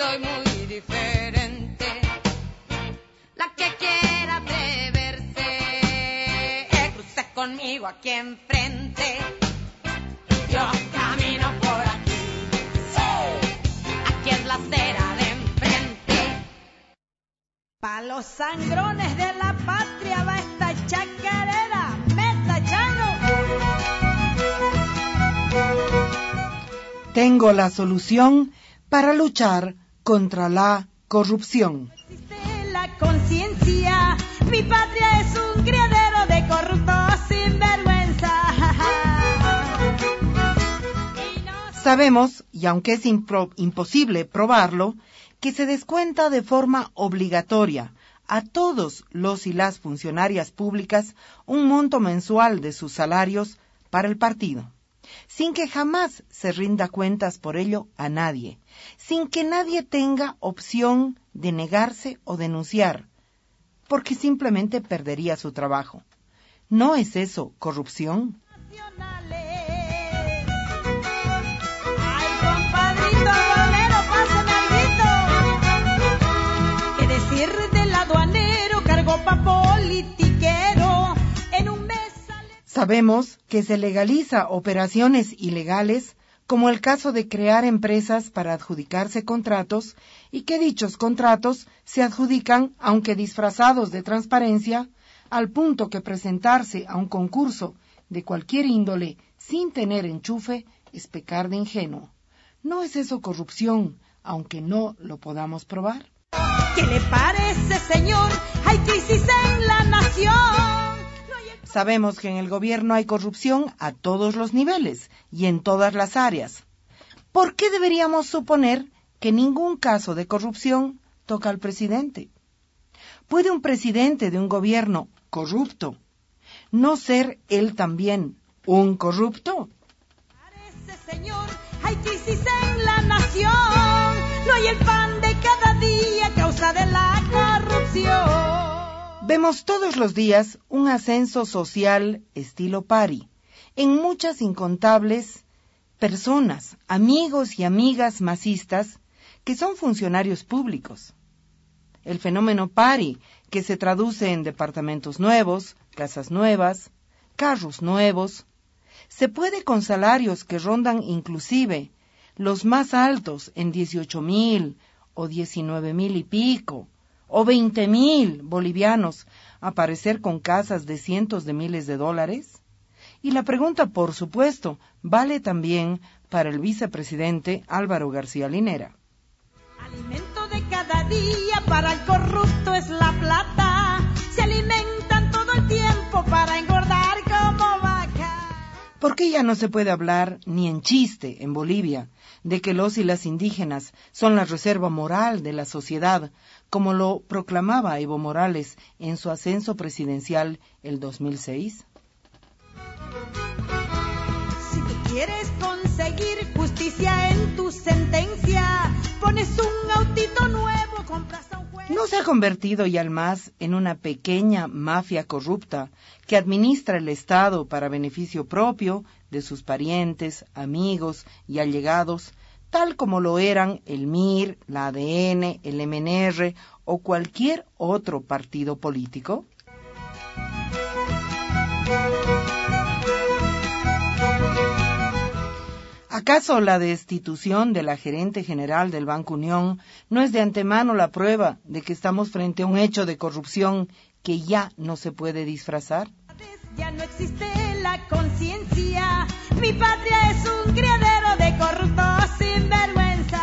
soy muy diferente. La que quiera atreverse, cruce conmigo aquí enfrente. Yo camino por aquí, aquí es la acera de enfrente. Pa' los sangrones de la patria va esta chacarera, meta chano. Tengo la solución para luchar contra la corrupción. Existe la conciencia, mi patria es un criadero de corruptos sin vergüenza. Sabemos, y aunque es imposible probarlo, que se descuenta de forma obligatoria a todos los y las funcionarias públicas un monto mensual de sus salarios para el partido, sin que jamás se rinda cuentas por ello a nadie, sin que nadie tenga opción de negarse o denunciar, porque simplemente perdería su trabajo. ¿No es eso corrupción? Ay, compadrito aduanero, pásame alguito. ¿Qué decir del aduanero? Cargo pa' politiquero. En un mes sale... Sabemos que se legaliza operaciones ilegales, como el caso de crear empresas para adjudicarse contratos, y que dichos contratos se adjudican, aunque disfrazados de transparencia, al punto que presentarse a un concurso de cualquier índole sin tener enchufe es pecar de ingenuo. ¿No es eso corrupción, aunque no lo podamos probar? ¿Qué le parece, señor? Hay crisis en la nación. Sabemos que en el gobierno hay corrupción a todos los niveles y en todas las áreas. ¿Por qué deberíamos suponer que ningún caso de corrupción toca al presidente? ¿Puede un presidente de un gobierno corrupto no ser él también un corrupto? Parece, señor, hay crisis en la nación. No hay el pan de cada día a causa de la corrupción. Vemos todos los días un ascenso social estilo pari en muchas incontables personas, amigos y amigas masistas que son funcionarios públicos. El fenómeno pari, que se traduce en departamentos nuevos, casas nuevas, carros nuevos, se puede con salarios que rondan inclusive los más altos en 18,000 o 19,000 y pico, o 20,000 bolivianos, aparecer con casas de cientos de miles de dólares. Y la pregunta, por supuesto, vale también para el vicepresidente Álvaro García Linera. Alimento de cada día para el corrupto es la plata. Se alimentan todo el tiempo para engordar como vaca. ¿Por qué ya no se puede hablar ni en chiste en Bolivia de que los y las indígenas son la reserva moral de la sociedad, como lo proclamaba Evo Morales en su ascenso presidencial el 2006? Si tú quieres conseguir justicia en tu sentencia, pones un autito nuevo, compras a un juez. ¿No se ha convertido ya al más en una pequeña mafia corrupta que administra el Estado para beneficio propio de sus parientes, amigos y allegados, tal como lo eran el MIR, la ADN, el MNR o cualquier otro partido político? ¿Acaso la destitución de la gerente general del Banco Unión no es de antemano la prueba de que estamos frente a un hecho de corrupción que ya no se puede disfrazar? Ya no existe la conciencia, mi patria es un criadero de corruptos sin vergüenza.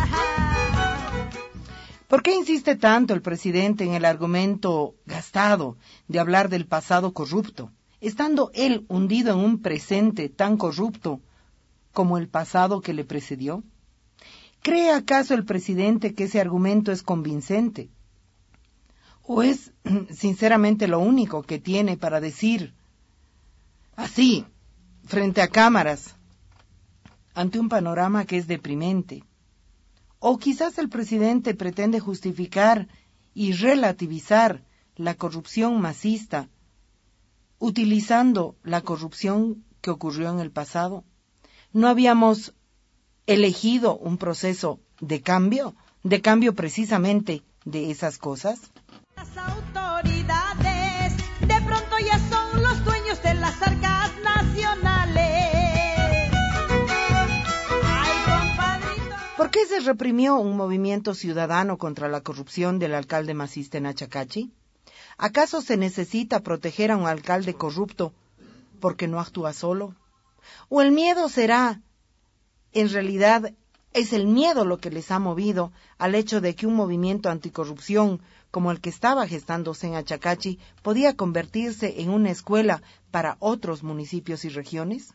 ¿Por qué insiste tanto el presidente en el argumento gastado de hablar del pasado corrupto, estando él hundido en un presente tan corrupto como el pasado que le precedió? ¿Cree acaso el presidente que ese argumento es convincente? ¿O es sinceramente lo único que tiene para decir así, frente a cámaras, ante un panorama que es deprimente? ¿O quizás el presidente pretende justificar y relativizar la corrupción masista, utilizando la corrupción que ocurrió en el pasado? ¿No habíamos elegido un proceso de cambio, de cambio precisamente de esas cosas? Las autoridades de pronto ya son los dueños de las arcas nacionales. Ay, compadrito. ¿Por qué se reprimió un movimiento ciudadano contra la corrupción del alcalde masista en Achacachi? ¿Acaso se necesita proteger a un alcalde corrupto porque no actúa solo? ¿O el miedo será, en realidad, es el miedo lo que les ha movido al hecho de que un movimiento anticorrupción como el que estaba gestándose en Achacachi podía convertirse en una escuela para otros municipios y regiones?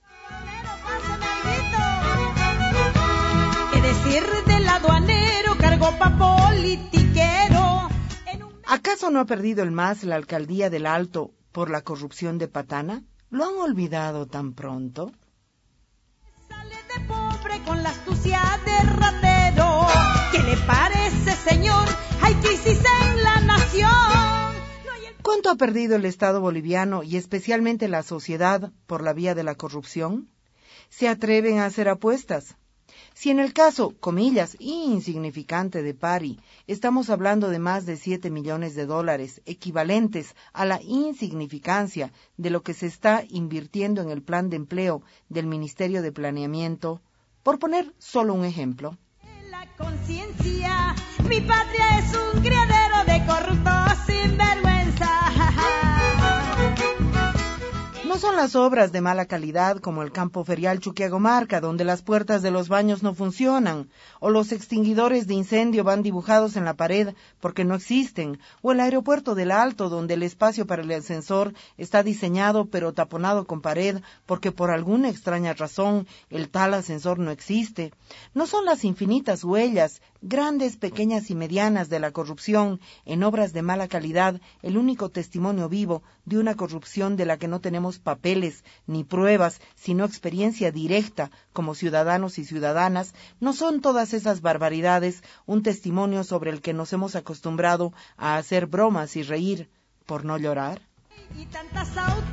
¿Qué decir del aduanero, cargó pa' politiquero? ¿Acaso no ha perdido el MAS la alcaldía del Alto por la corrupción de Patana? ¿Lo han olvidado tan pronto? Sale de pobre con la astucia de ratero. ¿Qué le parece, señor? Hay crisis en la nación. ¿Cuánto ha perdido el Estado boliviano y especialmente la sociedad por la vía de la corrupción? ¿Se atreven a hacer apuestas? Si en el caso, comillas, insignificante de Pari, estamos hablando de más de $7 millones, equivalentes a la insignificancia de lo que se está invirtiendo en el plan de empleo del Ministerio de Planeamiento, por poner solo un ejemplo. La conciencia, mi patria es un criadero de corruptos sin vergüenza. No son las obras de mala calidad como el campo ferial Chuquiagomarca, donde las puertas de los baños no funcionan, o los extinguidores de incendio van dibujados en la pared porque no existen, o el aeropuerto del Alto, donde el espacio para el ascensor está diseñado pero taponado con pared porque por alguna extraña razón el tal ascensor no existe. No son las infinitas huellas, grandes, pequeñas y medianas de la corrupción en obras de mala calidad el único testimonio vivo de una corrupción de la que no tenemos papeles ni pruebas, sino experiencia directa como ciudadanos y ciudadanas. ¿No son todas esas barbaridades un testimonio sobre el que nos hemos acostumbrado a hacer bromas y reír por no llorar? Y tantas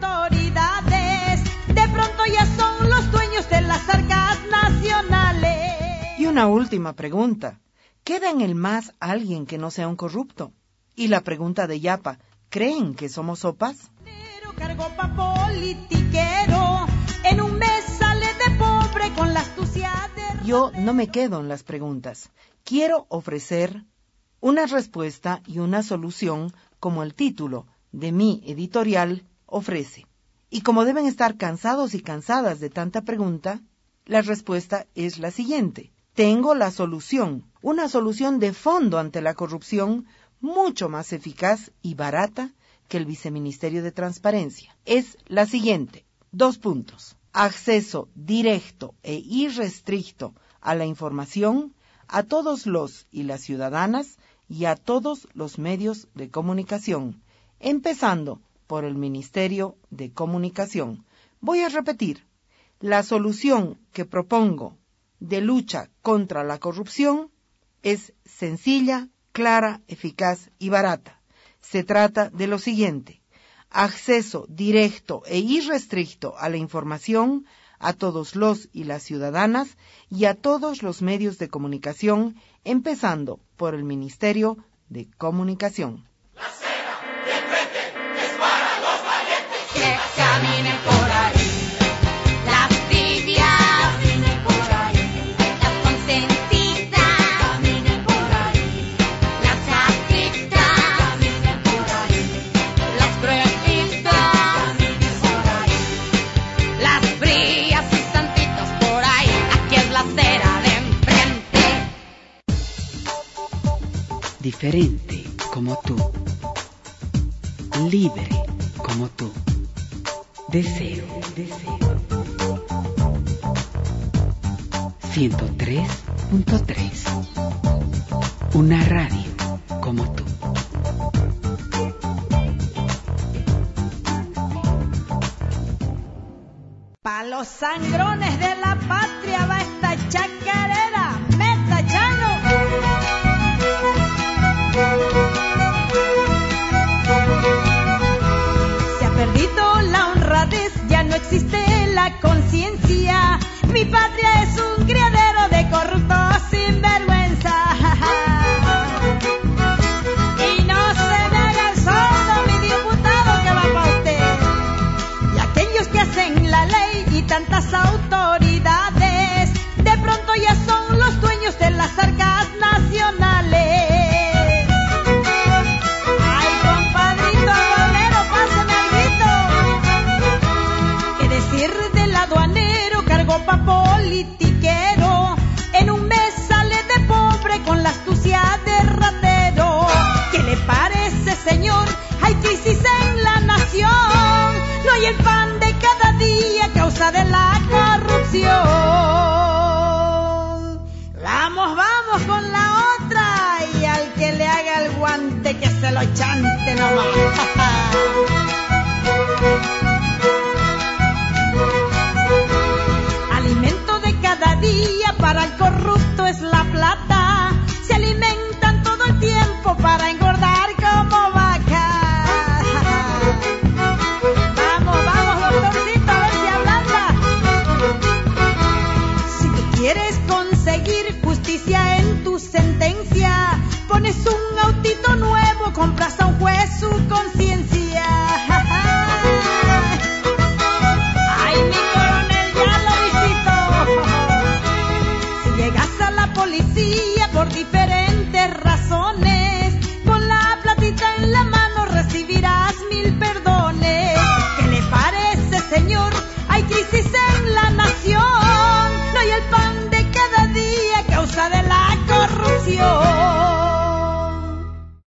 autoridades de pronto ya son los dueños de las arcas nacionales. Y una última pregunta. ¿Queda en el MAS alguien que no sea un corrupto? Y la pregunta de Yapa, ¿creen que somos sopas? Cargó pa' politiquero, en un mes sale de pobre con la astucia de... Yo no me quedo en las preguntas. Quiero ofrecer una respuesta y una solución como el título de mi editorial ofrece. Y como deben estar cansados y cansadas de tanta pregunta, la respuesta es la siguiente. Tengo la solución, una solución de fondo ante la corrupción mucho más eficaz y barata que el Viceministerio de Transparencia. Es la siguiente. 2 puntos. Acceso directo e irrestricto a la información a todos los y las ciudadanas y a todos los medios de comunicación, empezando por el Ministerio de Comunicación. Voy a repetir. La solución que propongo de lucha contra la corrupción es sencilla, clara, eficaz y barata. Se trata de lo siguiente: acceso directo e irrestricto a la información a todos los y las ciudadanas y a todos los medios de comunicación, empezando por el Ministerio de Comunicación. La acera de enfrente es para los valientes que caminen por ahí. Las tibias caminen por ahí. Las consentidas caminen por ahí. Las aflictas caminen por ahí. Las cruelitas caminen por ahí. Las frías y santitas por ahí. Aquí es la acera de enfrente. Diferente como tú, libre como tú, deseo. 103.3, una radio como tú. Pa' los sangrones de la patria va esta chacarera, meta chano. Se ha perdido la honradez, ya no existe la conciencia. Mi patria es un criadero de corruptos sin vergüenza. crisis en la nación, no hay el pan de cada día a causa de la corrupción. Vamos, vamos con la otra, y al que le haga el guante que se lo chante nomás.